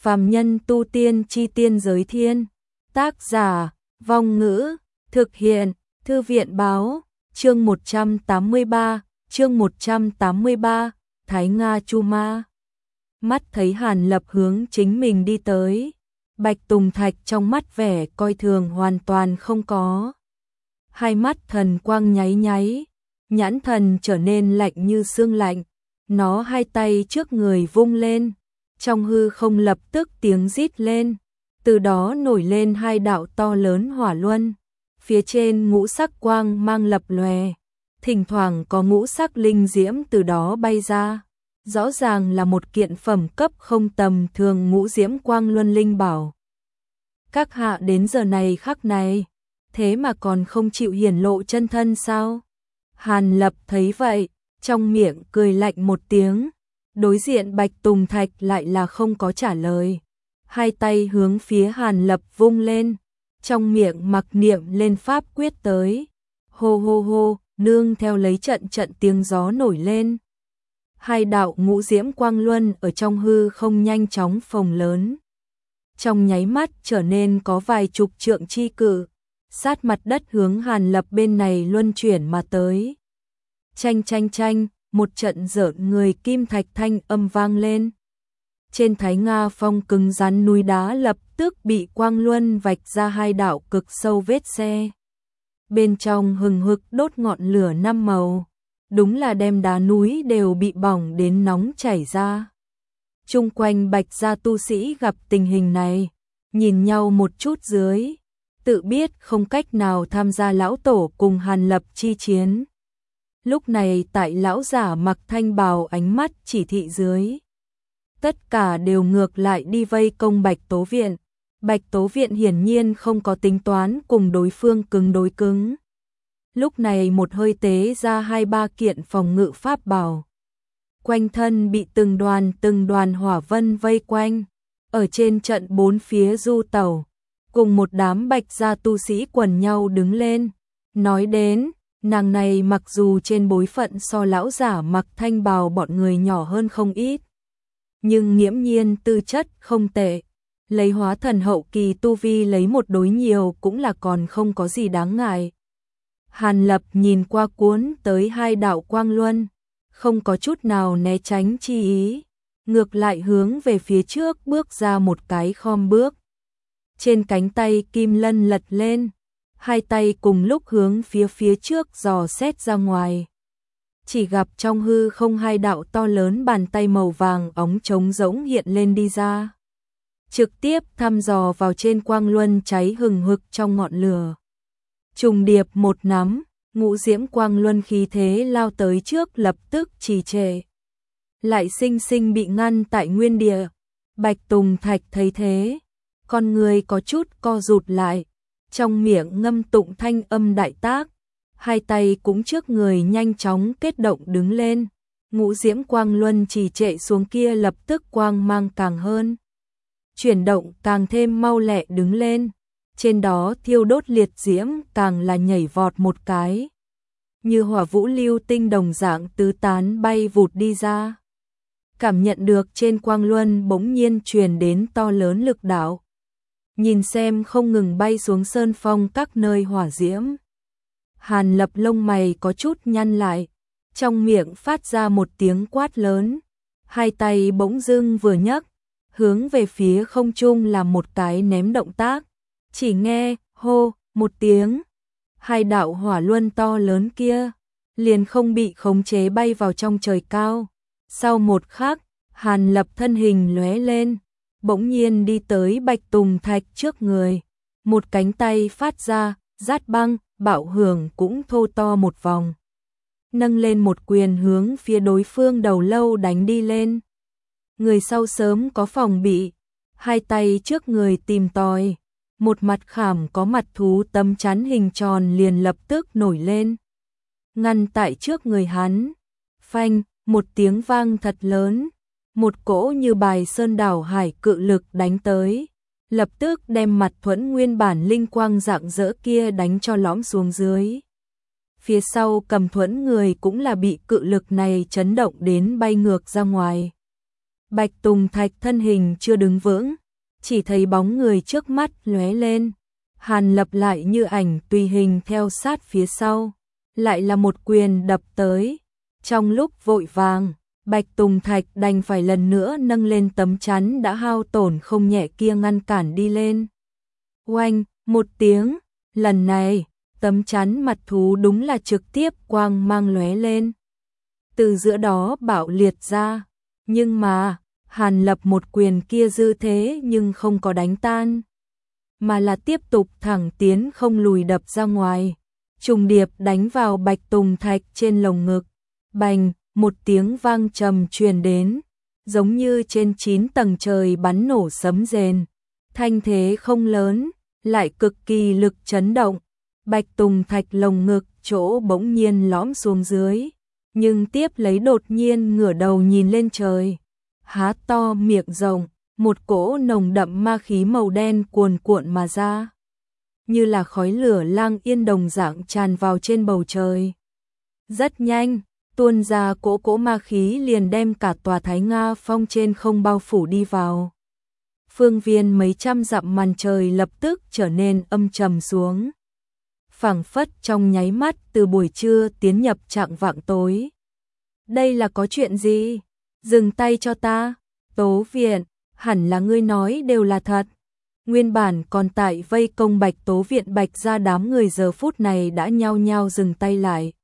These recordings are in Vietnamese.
Phàm nhân tu tiên chi tiên giới thiên. Tác giả, Vong Ngữ, thực hiện, Thư viện báo, chương 183, Thái Nga Chu Ma. Mắt thấy Hàn Lập hướng chính mình đi tới, Bạch Tùng Thạch trong mắt vẻ coi thường hoàn toàn không có. Hai mắt thần quang nháy nháy, nhãn thần trở nên lạnh như xương lạnh, nó hai tay trước người vung lên, trong hư không lập tức tiếng rít lên, từ đó nổi lên hai đạo to lớn hỏa luân, phía trên ngũ sắc quang mang lập lòe, thỉnh thoảng có ngũ sắc linh diễm từ đó bay ra, rõ ràng là một kiện phẩm cấp không tầm thường ngũ diễm quang luân linh bảo. Các hạ đến giờ này khắc này, thế mà còn không chịu hiển lộ chân thân sao? Hàn Lập thấy vậy, trong miệng cười lạnh một tiếng, đối diện Bạch Tùng Thạch lại là không có trả lời. Hai tay hướng phía Hàn Lập vung lên, trong miệng mặc niệm lên pháp quyết tới. Hô hô hô, nương theo lấy trận tiếng gió nổi lên. Hai đạo ngũ diễm quang luân ở trong hư không nhanh chóng phồng lớn. Trong nháy mắt trở nên có vài chục trượng chi cự, sát mặt đất hướng Hàn Lập bên này luân chuyển mà tới. Chanh chanh chanh, một trận rợn người kim thạch thanh âm vang lên. Trên Thái Nga Phong cứng rắn núi đá lập tức bị quang luân vạch ra hai đạo cực sâu vết xe. Bên trong hừng hực đốt ngọn lửa năm màu, đúng là đem đá núi đều bị bỏng đến nóng chảy ra. Chung quanh Bạch gia tu sĩ gặp tình hình này, nhìn nhau một chút dưới, tự biết không cách nào tham gia lão tổ cùng Hàn Lập chi chiến. Lúc này tại lão giả mặc thanh bào ánh mắt chỉ thị dưới, tất cả đều ngược lại đi vây công Bạch Tố Viện. Bạch Tố Viện hiển nhiên không có tính toán cùng đối phương cứng đối cứng. Lúc này một hơi tế ra 2-3 kiện phòng ngự pháp bảo. Quanh thân bị từng đoàn hỏa vân vây quanh, ở trên trận bốn phía du tẩu, cùng một đám Bạch gia tu sĩ quần nhau đứng lên. Nói đến, nàng này mặc dù trên bối phận so lão giả mặc thanh bào bọn người nhỏ hơn không ít, nhưng nghiễm nhiên tư chất không tệ, lấy hóa thần hậu kỳ tu vi lấy một đối nhiều cũng là còn không có gì đáng ngại. Hàn Lập nhìn qua cuốn tới hai đạo quang luân, không có chút nào né tránh chi ý, ngược lại hướng về phía trước bước ra một cái khom bước. Trên cánh tay kim lân lật lên, hai tay cùng lúc hướng phía trước dò xét ra ngoài. Chỉ gặp trong hư không hai đạo to lớn bàn tay màu vàng óng trống rỗng hiện lên đi ra, trực tiếp thăm dò vào trên quang luân cháy hừng hực trong ngọn lửa. Trùng điệp một nắm, ngũ diễm quang luân khí thế lao tới trước lập tức trì trệ, lại sinh sinh bị ngăn tại nguyên địa. Bạch Tùng Thạch thấy thế, con người có chút co rụt lại, trong miệng ngâm tụng thanh âm đại tác, hai tay cũng trước người nhanh chóng kết động đứng lên. Ngũ diễm quang luân trì trệ xuống kia lập tức quang mang càng hơn, chuyển động càng thêm mau lẹ đứng lên, trên đó thiêu đốt liệt diễm càng là nhảy vọt một cái, như hỏa vũ lưu tinh đồng dạng tứ tán bay vụt đi ra. Cảm nhận được trên quang luân bỗng nhiên truyền đến to lớn lực đạo, nhìn xem không ngừng bay xuống sơn phong các nơi hỏa diễm. Hàn Lập lông mày có chút nhăn lại, trong miệng phát ra một tiếng quát lớn, hai tay bỗng dưng vừa nhấc, hướng về phía không trung làm một cái ném động tác. Chỉ nghe hô một tiếng, hai đạo hỏa luân to lớn kia liền không bị khống chế bay vào trong trời cao. Sau một khắc, Hàn Lập thân hình lóe lên, bỗng nhiên đi tới Bạch Tùng Thạch trước người, một cánh tay phát ra rát băng, bạo hưởng cũng thô to một vòng, nâng lên một quyền hướng phía đối phương đầu lâu đánh đi lên. Người sau sớm có phòng bị, hai tay trước người tìm tòi, một mặt khảm có mặt thú tấm chắn hình tròn liền lập tức nổi lên, ngăn tại trước người hắn. Phanh, một tiếng vang thật lớn, một cỗ như bài sơn đảo hải cự lực đánh tới, lập tức đem mặt thuẫn nguyên bản linh quang rạng rỡ kia đánh cho lõm xuống dưới. Phía sau cầm thuẫn người cũng là bị cự lực này chấn động đến bay ngược ra ngoài. Bạch Tùng Thạch thân hình chưa đứng vững, chỉ thấy bóng người trước mắt lóe lên. Hàn Lập lại như ảnh tùy hình theo sát phía sau, lại là một quyền đập tới. Trong lúc vội vàng, Bạch Tùng Thạch đành phải lần nữa nâng lên tấm chắn đã hao tổn không nhẹ kia ngăn cản đi lên. Oanh, một tiếng, lần này, tấm chắn mặt thú đúng là trực tiếp quang mang lóe lên. Từ giữa đó bạo liệt ra, nhưng mà, Hàn Lập một quyền kia dư thế nhưng không có đánh tan, mà là tiếp tục thẳng tiến không lùi đập ra ngoài, trùng điệp đánh vào Bạch Tùng Thạch trên lồng ngực. Bành, một tiếng vang trầm truyền đến, giống như trên 9 tầng trời bắn nổ sấm rền. Thanh thế không lớn, lại cực kỳ lực chấn động. Bạch Tùng Thạch lồng ngực chỗ bỗng nhiên lõm xuống dưới, nhưng tiếp lấy đột nhiên ngửa đầu nhìn lên trời, há to miệng rộng, một cỗ nồng đậm ma khí màu đen cuồn cuộn mà ra, như là khói lửa lang yên đồng dạng tràn vào trên bầu trời. Rất nhanh, tuôn ra cỗ ma khí liền đem cả tòa Thái Nga Phong trên không bao phủ đi vào. Phương viên mấy trăm dặm màn trời lập tức trở nên âm trầm xuống, phảng phất trong nháy mắt từ buổi trưa tiến nhập trạng vạng tối. Đây là có chuyện gì? Dừng tay cho ta. Tố Viện, hẳn là ngươi nói đều là thật. Nguyên bản còn tại vây công Bạch Tố Viện Bạch ra đám người giờ phút này đã nhao nhao dừng tay lại.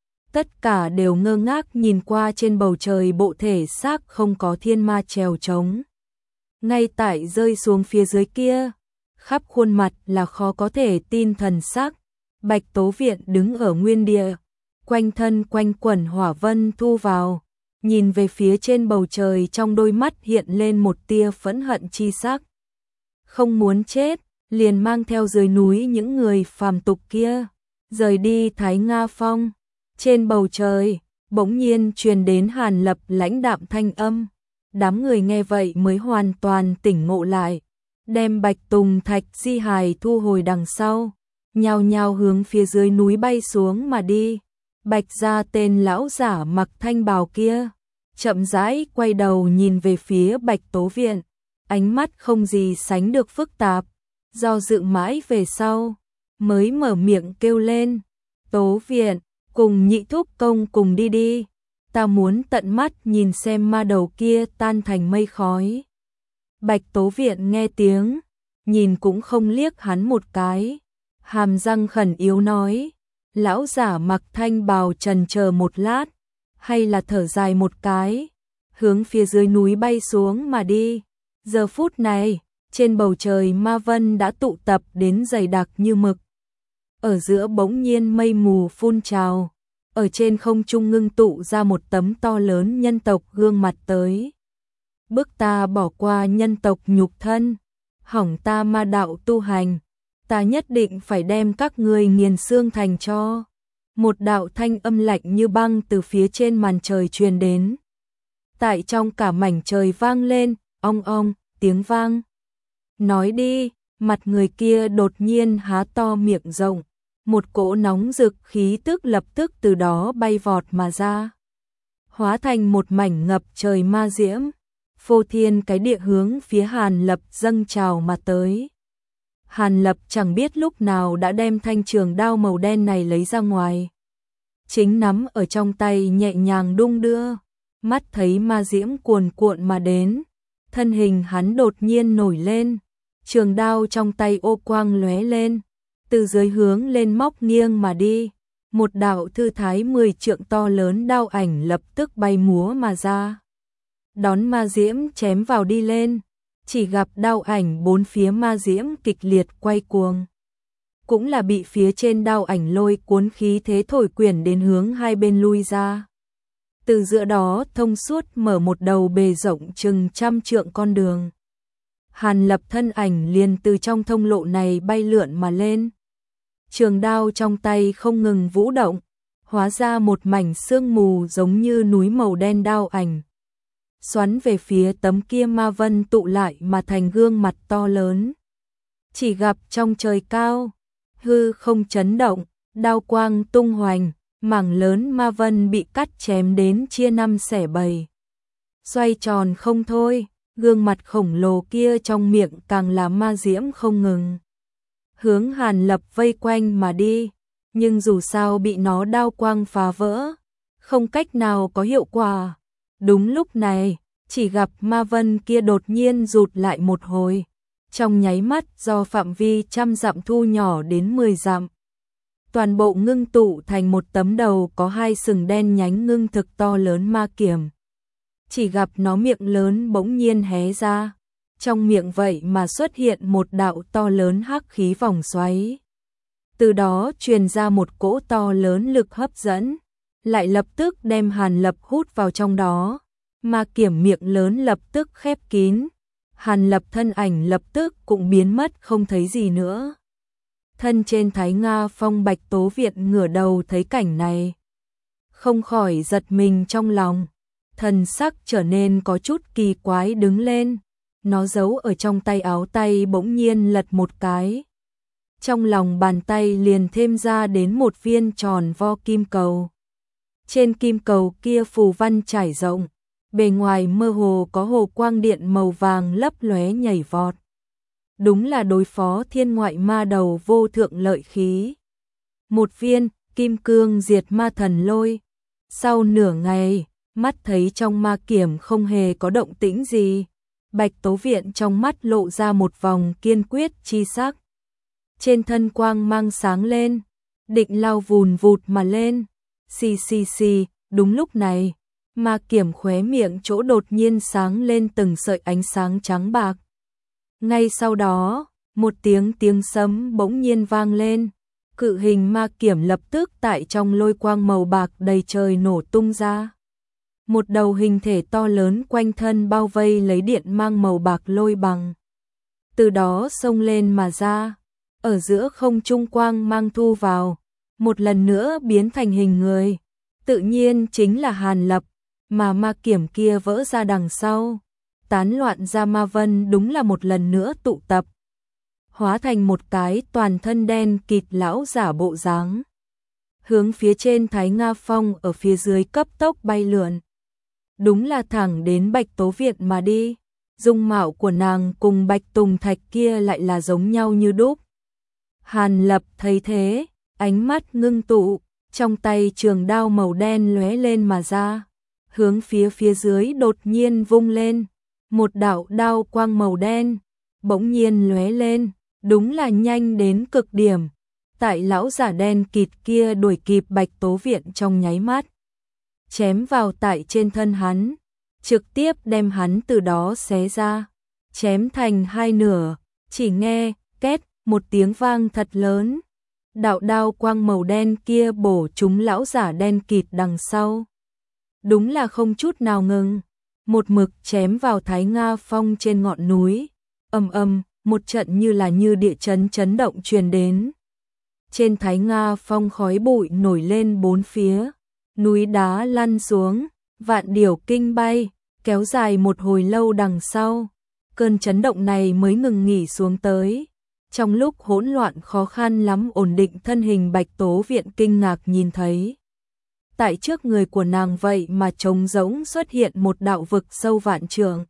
Tất cả đều ngơ ngác nhìn qua trên bầu trời bộ thể xác không có thiên ma trèo trống. Ngay tại rơi xuống phía dưới kia, khắp khuôn mặt là khó có thể tin thần sắc. Bạch Tố Viện đứng ở nguyên địa, quanh thân quanh quẩn hỏa vân thu vào, nhìn về phía trên bầu trời, trong đôi mắt hiện lên một tia phẫn hận chi sắc. Không muốn chết, liền mang theo dưới núi những người phàm tục kia, rời đi Thái Nga Phong. Trên bầu trời, bỗng nhiên truyền đến Hàn Lập lãnh đạm thanh âm. Đám người nghe vậy mới hoàn toàn tỉnh ngộ lại, đem Bạch Tùng Thạch di hài thu hồi đằng sau, nhao nhao hướng phía dưới núi bay xuống mà đi. Bạch gia tên lão giả mặc thanh bào kia, chậm rãi quay đầu nhìn về phía Bạch Tố Viện, ánh mắt không gì sánh được phức tạp, do dự mãi về sau, mới mở miệng kêu lên, Tố Viện, cùng Nhị thúc công cùng đi đi, ta muốn tận mắt nhìn xem ma đầu kia tan thành mây khói. Bạch Tố Viện nghe tiếng, nhìn cũng không liếc hắn một cái, hàm răng khẩn yếu nói. Lão giả mặc thanh bào trần chờ một lát, hay là thở dài một cái, hướng phía dưới núi bay xuống mà đi. Giờ phút này, trên bầu trời ma vân đã tụ tập đến dày đặc như mực. Ở giữa bỗng nhiên mây mù phun trào, ở trên không trung ngưng tụ ra một tấm to lớn nhân tộc gương mặt tới. Bức ta bỏ qua nhân tộc nhục thân, hỏng ta ma đạo tu hành, ta nhất định phải đem các ngươi nghiền xương thành tro. Một đạo thanh âm lạnh như băng từ phía trên màn trời truyền đến. Tại trong cả mảnh trời vang lên, ong ong, tiếng vang. Nói đi, mặt người kia đột nhiên há to miệng rộng, một cỗ nóng rực khí tức lập tức từ đó bay vọt mà ra, hóa thành một mảnh ngập trời ma diễm, phô thiên cái địa hướng phía Hàn Lập dâng trào mà tới. Hàn Lập chẳng biết lúc nào đã đem thanh trường đao màu đen này lấy ra ngoài, chính nắm ở trong tay nhẹ nhàng đung đưa, mắt thấy ma diễm cuồn cuộn mà đến, thân hình hắn đột nhiên nổi lên, trường đao trong tay ô quang lóe lên, từ dưới hướng lên móc nghiêng mà đi, một đạo thư thái 10 trượng to lớn đao ảnh lập tức bay múa mà ra, đón ma diễm chém vào đi lên. Chỉ gặp đao ảnh bốn phía ma diễm kịch liệt quay cuồng, cũng là bị phía trên đao ảnh lôi cuốn khí thế thổi quyển đến hướng hai bên lui ra. Từ giữa đó thông suốt mở một đầu bề rộng chừng 100 trượng con đường. Hàn Lập thân ảnh liền từ trong thông lộ này bay lượn mà lên. Trường đao trong tay không ngừng vũ động, hóa ra một mảnh sương mù giống như núi màu đen đao ảnh. Xoắn về phía tấm kia ma vân tụ lại mà thành gương mặt to lớn. Chỉ gặp trong trời cao, hư không chấn động, đao quang tung hoành, mảng lớn ma vân bị cắt chém đến chia năm xẻ bảy. xoay tròn không thôi, gương mặt khổng lồ kia trong miệng càng là ma diễm không ngừng. Hướng Hàn Lập vây quanh mà đi, nhưng dù sao bị nó đao quang phá vỡ, không cách nào có hiệu quả. Đúng lúc này, chỉ gặp ma vân kia đột nhiên rụt lại một hồi, trong nháy mắt do phạm vi trăm dặm thu nhỏ đến 10 dặm. Toàn bộ ngưng tụ thành một tấm đầu có hai sừng đen nhánh ngưng thực to lớn ma kiểm. Chỉ gặp nó miệng lớn bỗng nhiên hé ra, trong miệng vậy mà xuất hiện một đạo to lớn hắc khí vòng xoáy. Từ đó truyền ra một cỗ to lớn lực hấp dẫn, lại lập tức đem Hàn Lập hút vào trong đó. Ma kiểm miệng lớn lập tức khép kín, Hàn Lập thân ảnh lập tức cũng biến mất không thấy gì nữa. Thân trên Thái Nga Phong Bạch Tố Viện ngửa đầu thấy cảnh này, không khỏi giật mình trong lòng, thần sắc trở nên có chút kỳ quái đứng lên, nó giấu ở trong tay áo tay bỗng nhiên lật một cái. Trong lòng bàn tay liền thêm ra đến một viên tròn vo kim cầu. Trên kim cầu kia phù văn trải rộng, bề ngoài mơ hồ có hồ quang điện màu vàng lấp lóe nhảy vọt. Đúng là đối phó thiên ngoại ma đầu vô thượng lợi khí. Một viên kim cương diệt ma thần lôi. Sau nửa ngày, mắt thấy trong ma kiểm không hề có động tĩnh gì, Bạch Tố Viện trong mắt lộ ra một vòng kiên quyết chi sắc. Trên thân quang mang sáng lên, định lao vùn vụt mà lên. Xì xì xì, đúng lúc này, ma kiểm khóe miệng chỗ đột nhiên sáng lên từng sợi ánh sáng trắng bạc. Ngay sau đó, một tiếng sấm bỗng nhiên vang lên, cự hình ma kiểm lập tức tại trong lôi quang màu bạc đầy trời nổ tung ra. Một đầu hình thể to lớn quanh thân bao vây lấy điện mang màu bạc lôi bằng. Từ đó xông lên mà ra, ở giữa không trung quang mang thu vào, một lần nữa biến thành hình người. Tự nhiên chính là Hàn Lập, mà ma kiểm kia vỡ ra đằng sau. Tán loạn ra ma vân đúng là một lần nữa tụ tập, hóa thành một cái toàn thân đen kịt lão giả bộ dáng. Hướng phía trên Thái Nga Phong ở phía dưới cấp tốc bay lượn. Đúng là thẳng đến Bạch Tố Viện mà đi. Dung mạo của nàng cùng Bạch Tùng Thạch kia lại là giống nhau như đúc. Hàn Lập thấy thế, ánh mắt ngưng tụ, trong tay trường đao màu đen lóe lên mà ra, hướng phía dưới đột nhiên vung lên, một đạo đao quang màu đen bỗng nhiên lóe lên, đúng là nhanh đến cực điểm. Tại lão giả đen kịt kia đuổi kịp Bạch Tố Viện trong nháy mắt, chém vào tại trên thân hắn, trực tiếp đem hắn từ đó xé ra, chém thành hai nửa. Chỉ nghe két một tiếng vang thật lớn, đạo đao quang màu đen kia bổ trúng lão giả đen kịt đằng sau. Đúng là không chút nào ngừng, một mực chém vào Thái Nga Phong trên ngọn núi. Ầm ầm, một trận như địa chấn chấn động truyền đến. Trên Thái Nga Phong khói bụi nổi lên bốn phía, núi đá lăn xuống, vạn điểu kinh bay, kéo dài một hồi lâu đằng sau, cơn chấn động này mới ngừng nghỉ xuống tới. Trong lúc hỗn loạn khó khăn lắm ổn định thân hình, Bạch Tố Viện kinh ngạc nhìn thấy, tại trước người của nàng vậy mà trống rỗng xuất hiện một đạo vực sâu vạn trượng.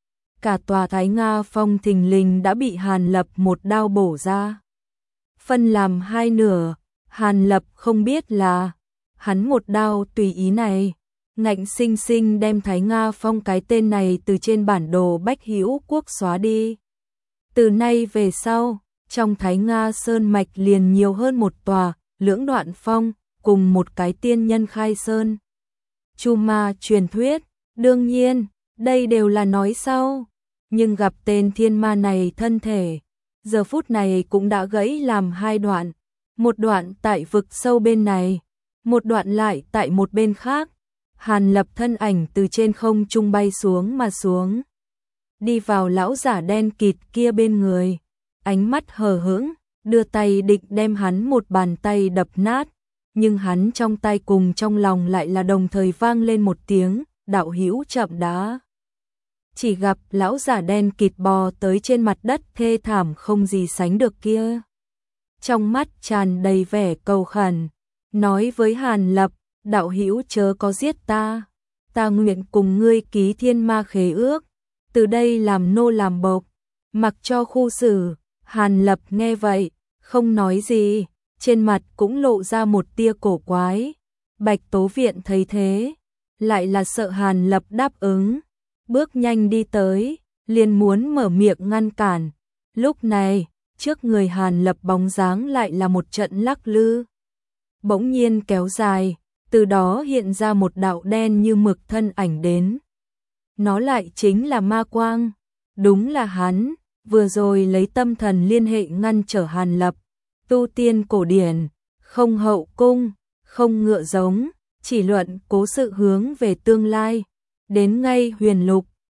Cả tòa Thái Nga Phong thình lình đã bị Hàn Lập một đao bổ ra, phân làm hai nửa. Hàn Lập không biết là hắn một đao tùy ý này, ngạnh sinh sinh đem Thái Nga Phong cái tên này từ trên bản đồ Bách Hữu Quốc xóa đi. Từ nay về sau, trong Thái Nga Sơn Mạch liền nhiều hơn một tòa Lưỡng Đoạn Phong cùng một cái tiên nhân khai sơn. Chu ma truyền thuyết, đương nhiên, đây đều là nói sau, nhưng gặp tên thiên ma này thân thể, giờ phút này cũng đã gãy làm hai đoạn, một đoạn tại vực sâu bên này, một đoạn lại tại một bên khác. Hàn Lập thân ảnh từ trên không trung bay xuống mà xuống, đi vào lão giả đen kịt kia bên người, ánh mắt hờ hững, đưa tay định đem hắn một bàn tay đập nát, nhưng hắn trong tay cùng trong lòng lại là đồng thời vang lên một tiếng, đạo hữu chậm đã. Chỉ gặp lão giả đen kịt bò tới trên mặt đất thê thảm không gì sánh được kia, trong mắt tràn đầy vẻ cầu khẩn, nói với Hàn Lập, đạo hữu chớ có giết ta, ta nguyện cùng ngươi ký thiên ma khế ước, từ đây làm nô làm bộc, mặc cho khu xử. Hàn Lập nghe vậy, không nói gì, trên mặt cũng lộ ra một tia cổ quái. Bạch Tố Viện thấy thế, lại là sợ Hàn Lập đáp ứng, bước nhanh đi tới, liền muốn mở miệng ngăn cản. Lúc này, trước người Hàn Lập bóng dáng lại là một trận lắc lư. Bỗng nhiên kéo dài, từ đó hiện ra một đạo đen như mực thân ảnh đến. Nó lại chính là Ma Quang, đúng là hắn, vừa rồi lấy tâm thần liên hệ ngăn trở Hàn Lập. Tu tiên cổ điển, không hậu cung, không ngựa giống, chỉ luận cố sự hướng về tương lai. Đến ngay huyền lục,